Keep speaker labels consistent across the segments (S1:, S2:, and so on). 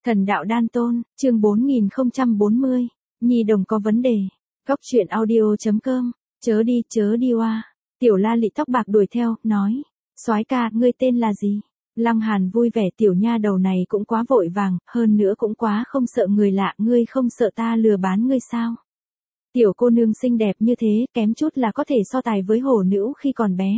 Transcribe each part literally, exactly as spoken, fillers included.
S1: Thần đạo đan tôn, chương bốn nghìn không trăm bốn mươi. Nhi đồng có vấn đề. Góc truyện audio chấm com. Chớ đi, chớ đi oa. Tiểu La Lị tóc bạc đuổi theo, nói. Soái ca, ngươi tên là gì? Lăng Hàn vui vẻ, tiểu nha đầu này cũng quá vội vàng, hơn nữa cũng quá không sợ người lạ, ngươi không sợ ta lừa bán ngươi sao? Tiểu cô nương xinh đẹp như thế, kém chút là có thể so tài với hổ nữ khi còn bé.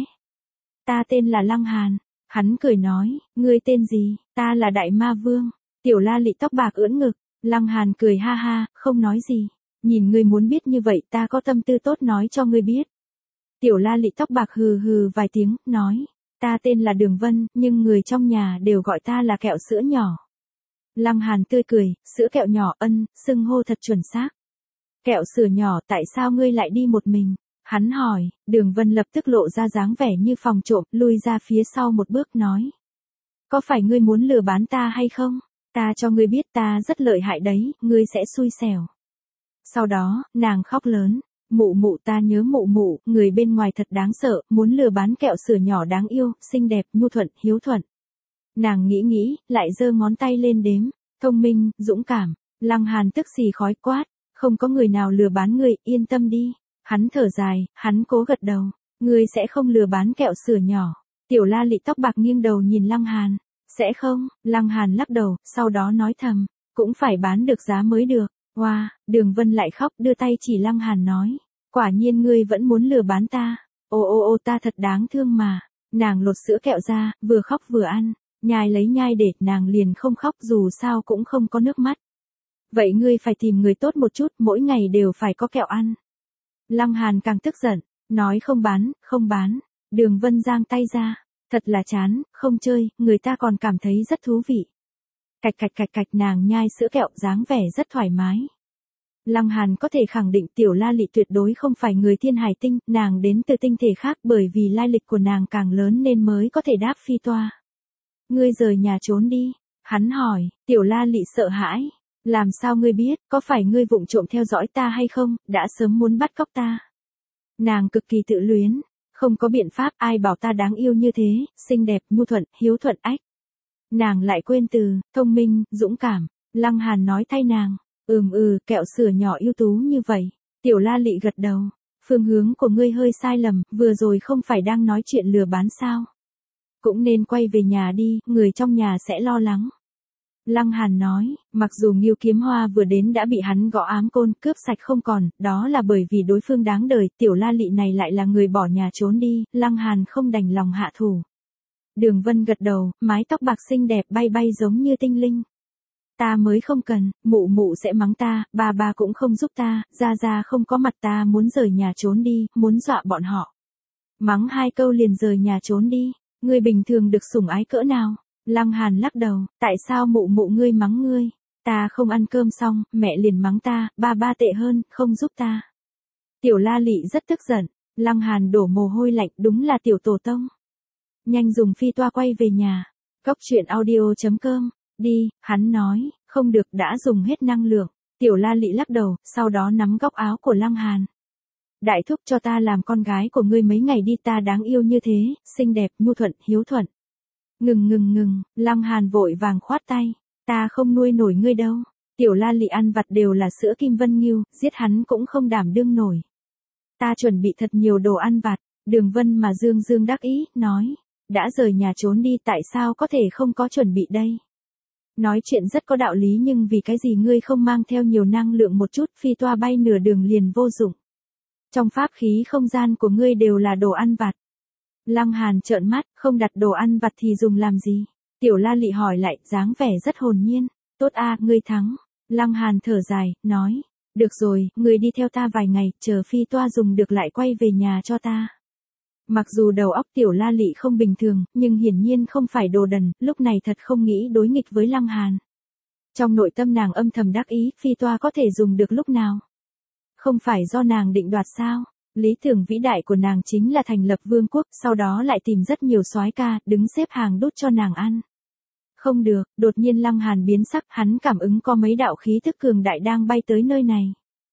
S1: Ta tên là Lăng Hàn. Hắn cười nói, ngươi tên gì? Ta là Đại Ma Vương. Tiểu La Lị tóc bạc ưỡn ngực. Lăng Hàn cười ha ha, không nói gì. Nhìn ngươi muốn biết như vậy, ta có tâm tư tốt nói cho ngươi biết. Tiểu La Lị tóc bạc hừ hừ vài tiếng, nói. Ta tên là Đường Vân, nhưng người trong nhà đều gọi ta là kẹo sữa nhỏ. Lăng Hàn tươi cười, sữa kẹo nhỏ ân, xưng hô thật chuẩn xác. Kẹo sữa nhỏ, tại sao ngươi lại đi một mình? Hắn hỏi. Đường Vân lập tức lộ ra dáng vẻ như phòng trộm, lui ra phía sau một bước nói. Có phải ngươi muốn lừa bán ta hay không? Ta cho ngươi biết ta rất lợi hại đấy, ngươi sẽ xui xẻo. Sau đó, nàng khóc lớn. Mụ mụ, ta nhớ mụ mụ, người bên ngoài thật đáng sợ, muốn lừa bán kẹo sữa nhỏ đáng yêu, xinh đẹp, nhu thuận, hiếu thuận. Nàng nghĩ nghĩ, lại giơ ngón tay lên đếm. Thông minh, dũng cảm. Lăng Hàn tức xì khói quát. Không có người nào lừa bán ngươi, yên tâm đi. Hắn thở dài, hắn cố gật đầu. Ngươi sẽ không lừa bán kẹo sữa nhỏ. Tiểu La Lị tóc bạc nghiêng đầu nhìn Lăng Hàn. Sẽ không, Lăng Hàn lắc đầu, sau đó nói thầm. Cũng phải bán được giá mới được. Wow, Đường Vân lại khóc, đưa tay chỉ Lăng Hàn nói. Quả nhiên ngươi vẫn muốn lừa bán ta. Ô ô ô ta thật đáng thương mà. Nàng lột sữa kẹo ra, vừa khóc vừa ăn. Nhai lấy nhai để, nàng liền không khóc dù sao cũng không có nước mắt. Vậy ngươi phải tìm người tốt một chút, mỗi ngày đều phải có kẹo ăn. Lăng Hàn càng tức giận, nói không bán, không bán. Đường Vân giang tay ra. Thật là chán, không chơi, người ta còn cảm thấy rất thú vị. Cạch cạch cạch cạch nàng nhai sữa kẹo dáng vẻ rất thoải mái. Lăng Hàn có thể khẳng định Tiểu La Lị tuyệt đối không phải người thiên hải tinh, nàng đến từ tinh thể khác bởi vì lai lịch của nàng càng lớn nên mới có thể đáp phi toa. Ngươi rời nhà trốn đi, hắn hỏi. Tiểu La Lị sợ hãi. Làm sao ngươi biết, có phải ngươi vụng trộm theo dõi ta hay không, đã sớm muốn bắt cóc ta. Nàng cực kỳ tự luyến. Không có biện pháp, ai bảo ta đáng yêu như thế, xinh đẹp, nhu thuận, hiếu thuận ách. Nàng lại quên từ, thông minh, dũng cảm. Lăng Hàn nói thay nàng. Ừm ừ, kẹo sữa nhỏ ưu tú như vậy. Tiểu La Lị gật đầu. Phương hướng của ngươi hơi sai lầm, vừa rồi không phải đang nói chuyện lừa bán sao. Cũng nên quay về nhà đi, người trong nhà sẽ lo lắng. Lăng Hàn nói, mặc dù Ngưu Kiếm Hoa vừa đến đã bị hắn gõ ám côn, cướp sạch không còn, đó là bởi vì đối phương đáng đời, Tiểu La Lị này lại là người bỏ nhà trốn đi, Lăng Hàn không đành lòng hạ thủ. Đường Vân gật đầu, mái tóc bạc xinh đẹp bay bay giống như tinh linh. Ta mới không cần, mụ mụ sẽ mắng ta, ba ba cũng không giúp ta, ra ra không có mặt ta muốn rời nhà trốn đi, muốn dọa bọn họ. Mắng hai câu liền rời nhà trốn đi, ngươi bình thường được sủng ái cỡ nào? Lăng Hàn lắc đầu, tại sao mụ mụ ngươi mắng ngươi? Ta không ăn cơm xong, mẹ liền mắng ta, ba ba tệ hơn, không giúp ta. Tiểu La Lị rất tức giận, Lăng Hàn đổ mồ hôi lạnh, đúng là tiểu tổ tông. Nhanh dùng phi toa quay về nhà. Góc truyện audio chấm com. Đi, hắn nói, không được đã dùng hết năng lượng. Tiểu La Lị lắc đầu, sau đó nắm góc áo của Lăng Hàn. Đại thúc cho ta làm con gái của ngươi mấy ngày đi, ta đáng yêu như thế, xinh đẹp, nhu thuận, hiếu thuận. Ngừng ngừng ngừng, Lăng Hàn vội vàng khoát tay. Ta không nuôi nổi ngươi đâu. Tiểu La Lị ăn vặt đều là sữa Kim Vân Ngưu, giết hắn cũng không đảm đương nổi. Ta chuẩn bị thật nhiều đồ ăn vặt. Đường Vân mà dương dương đắc ý, nói. Đã rời nhà trốn đi tại sao có thể không có chuẩn bị đây? Nói chuyện rất có đạo lý nhưng vì cái gì ngươi không mang theo nhiều năng lượng một chút, phi toa bay nửa đường liền vô dụng. Trong pháp khí không gian của ngươi đều là đồ ăn vặt. Lăng Hàn trợn mắt, không đặt đồ ăn vặt thì dùng làm gì? Tiểu La Lị hỏi lại, dáng vẻ rất hồn nhiên. Tốt a, ngươi thắng. Lăng Hàn thở dài, nói. Được rồi, ngươi đi theo ta vài ngày, chờ phi toa dùng được lại quay về nhà cho ta. Mặc dù đầu óc Tiểu La Lị không bình thường, nhưng hiển nhiên không phải đồ đần, lúc này thật không nghĩ đối nghịch với Lăng Hàn. Trong nội tâm nàng âm thầm đắc ý, phi toa có thể dùng được lúc nào? Không phải do nàng định đoạt sao? Lý tưởng vĩ đại của nàng chính là thành lập vương quốc, sau đó lại tìm rất nhiều soái ca, đứng xếp hàng đút cho nàng ăn. Không được, đột nhiên Lăng Hàn biến sắc, hắn cảm ứng có mấy đạo khí thức cường đại đang bay tới nơi này.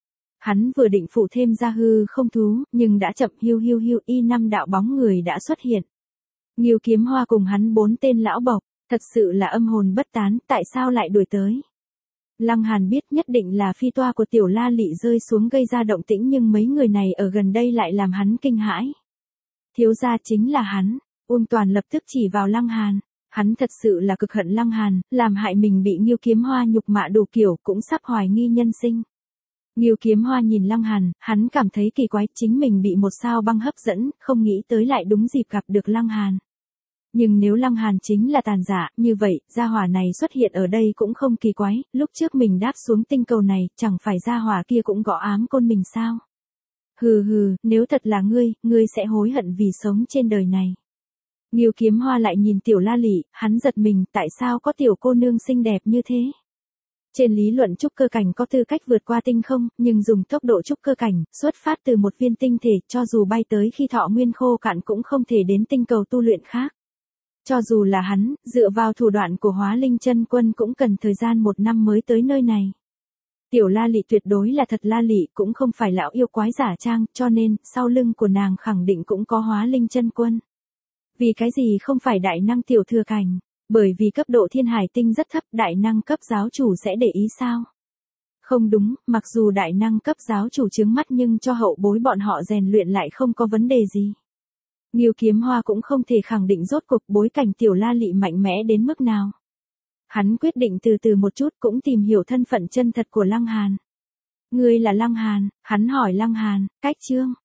S1: Hắn vừa định phụ thêm ra hư không thú, nhưng đã chậm, hiu hiu hiu, y năm đạo bóng người đã xuất hiện. Ngưu Kiếm Hoa cùng hắn bốn tên lão bộc, Thật sự là âm hồn bất tán, tại sao lại đuổi tới? Lăng Hàn biết nhất định là phi toa của Tiểu La Lị rơi xuống gây ra động tĩnh, nhưng mấy người này ở gần đây lại làm hắn kinh hãi. Thiếu gia chính là hắn. Uông Toàn lập tức chỉ vào Lăng Hàn. Hắn thật sự là cực hận Lăng Hàn, làm hại mình bị Ngưu Kiếm Hoa nhục mạ đủ kiểu, cũng sắp hoài nghi nhân sinh. Ngưu Kiếm Hoa nhìn Lăng Hàn, hắn cảm thấy kỳ quái, chính mình bị một sao băng hấp dẫn, không nghĩ tới lại đúng dịp gặp được Lăng Hàn. Nhưng nếu Lăng Hàn chính là tàn giả, như vậy, gia hỏa này xuất hiện ở đây cũng không kỳ quái, lúc trước mình đáp xuống tinh cầu này, chẳng phải gia hỏa kia cũng gõ ám côn mình sao? Hừ hừ, nếu thật là ngươi, ngươi sẽ hối hận vì sống trên đời này. Ngưu Kiếm Hoa lại nhìn Tiểu La Lị, hắn giật mình, tại sao có tiểu cô nương xinh đẹp như thế? Trên lý luận trúc cơ cảnh có tư cách vượt qua tinh không, nhưng dùng tốc độ trúc cơ cảnh, xuất phát từ một viên tinh thể, cho dù bay tới khi thọ nguyên khô cạn cũng không thể đến tinh cầu tu luyện khác. Cho dù là hắn, dựa vào thủ đoạn của Hóa Linh Chân Quân cũng cần thời gian một năm mới tới nơi này. Tiểu La Lị tuyệt đối là thật La Lị, cũng không phải lão yêu quái giả trang, cho nên, sau lưng của nàng khẳng định cũng có Hóa Linh Chân Quân. Vì cái gì không phải đại năng tiểu thừa cảnh? Bởi vì cấp độ thiên hải tinh rất thấp, đại năng cấp giáo chủ sẽ để ý sao? Không đúng, mặc dù đại năng cấp giáo chủ chướng mắt nhưng cho hậu bối bọn họ rèn luyện lại không có vấn đề gì. Ngưu Kiếm Hoa cũng không thể khẳng định rốt cuộc bối cảnh Tiểu La Lị mạnh mẽ đến mức nào. Hắn quyết định từ từ một chút, cũng tìm hiểu thân phận chân thật của Lăng Hàn. Ngươi là Lăng Hàn? Hắn hỏi Lăng Hàn. Cách chương